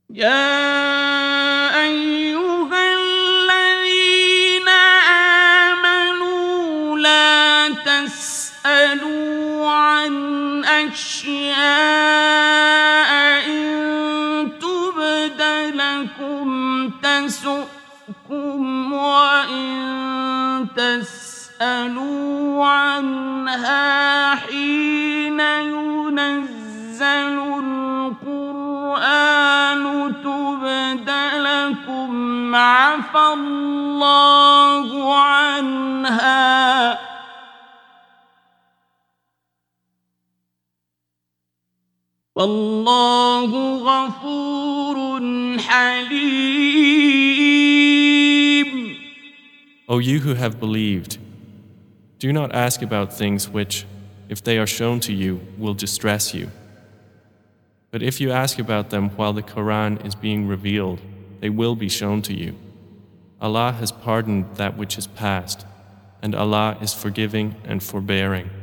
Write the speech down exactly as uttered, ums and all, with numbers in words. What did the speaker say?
يا أيها الذين آمنوا لا تسألوا عن أشياء إن تبد لكم تسؤكم وإن تسألوا عنها حين ينزل القرآن تبد لكم عفى الله عنها والله غفور حليم. O you who have believed, do not ask about things which, if they are shown to you, will distress you. But if you ask about them while the Quran is being revealed, they will be shown to you. Allah has pardoned that which is past, and Allah is forgiving and forbearing.